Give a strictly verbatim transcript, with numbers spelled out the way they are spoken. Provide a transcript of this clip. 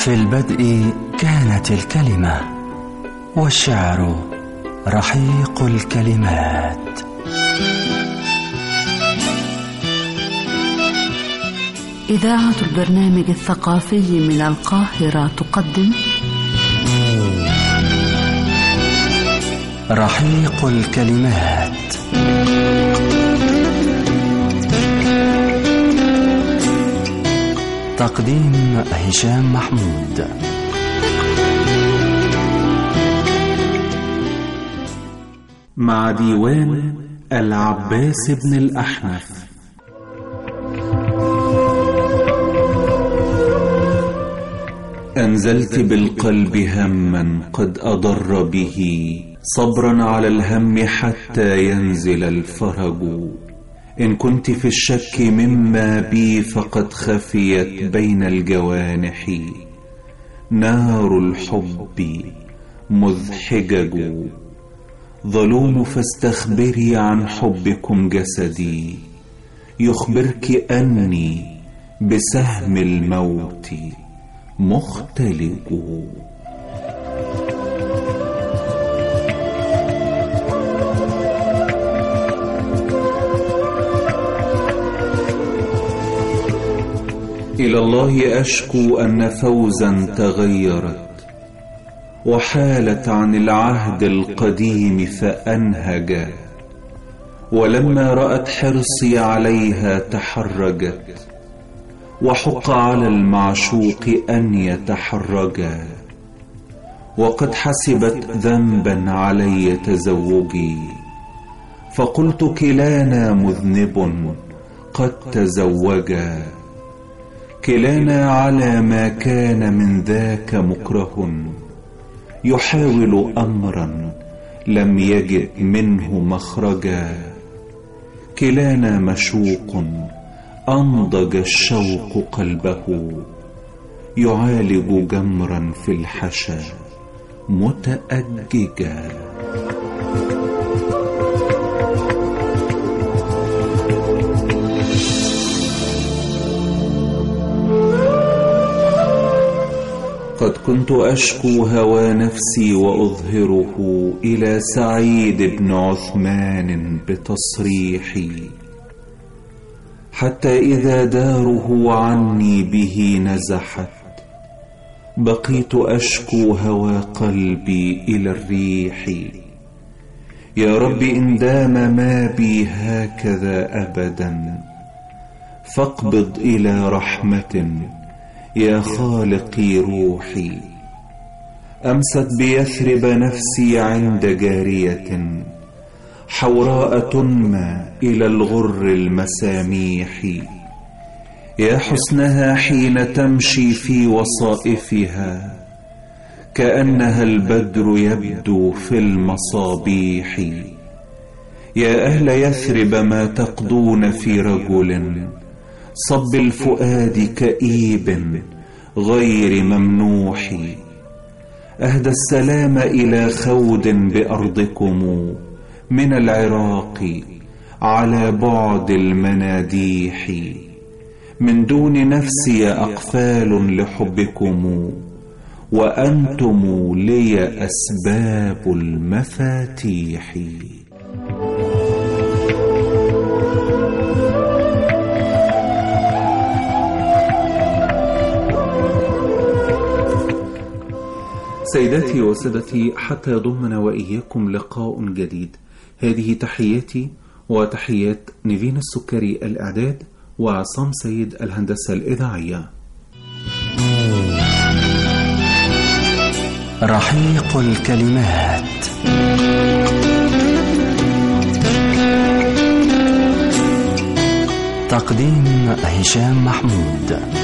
في البدء كانت الكلمة، والشعر رحيق الكلمات. إذاعة البرنامج الثقافي من القاهرة تقدم رحيق الكلمات. تقديم هشام محمود. مع ديوان العباس بن الأحنف. أنزلت بالقلب هما قد أضر به، صبرا على الهم حتى ينزل الفرج. إن كنت في الشك مما بي فقد خفيت بين الجوانح، نار الحب مذحجج. ظلوم فاستخبري عن حبكم جسدي، يخبرك أني بسهم الموت مختلج. إلى الله أشكو أن فوزا تغيرت، وحالت عن العهد القديم فأنهج. ولما رأت حرصي عليها تحرجت، وحق على المعشوق أن يتحرجا. وقد حسبت ذنبا علي تزوجي، فقلت كلانا مذنب قد تزوجا. كلانا على ما كان من ذاك مكره، يحاول أمرا لم يجد منه مخرجا. كلانا مشوق أنضج الشوق قلبه، يعالج جمرا في الحشا متأججا. قد كنت أشكو هوى نفسي وأظهره إلى سعيد بن عثمان بتصريحي، حتى إذا داره عني به نزحت، بقيت أشكو هوى قلبي إلى الريح. يا رب إن دام ما بي هكذا أبدا، فاقبض إلى رحمة يا خالقي روحي. أمست بيثرب نفسي عند جارية، حوراء تنمى إلى الغر المساميح. يا حسنها حين تمشي في وصائفها، كأنها البدر يبدو في المصابيح. يا أهل يثرب ما تقضون في رجل، صب الفؤاد كئيب غير ممنوح. أهدى السلام إلى خود بأرضكم، من العراق على بعد المناديح. من دون نفسي أقفال لحبكم، وأنتم لي أسباب المفاتيح. سيداتي وسادتي، حتى يضمنا وإياكم لقاء جديد، هذه تحياتي وتحيات نيفين السكري الإعداد، وعصام سيد الهندسة الإذاعية. رحيق الكلمات. تقديم هشام محمود.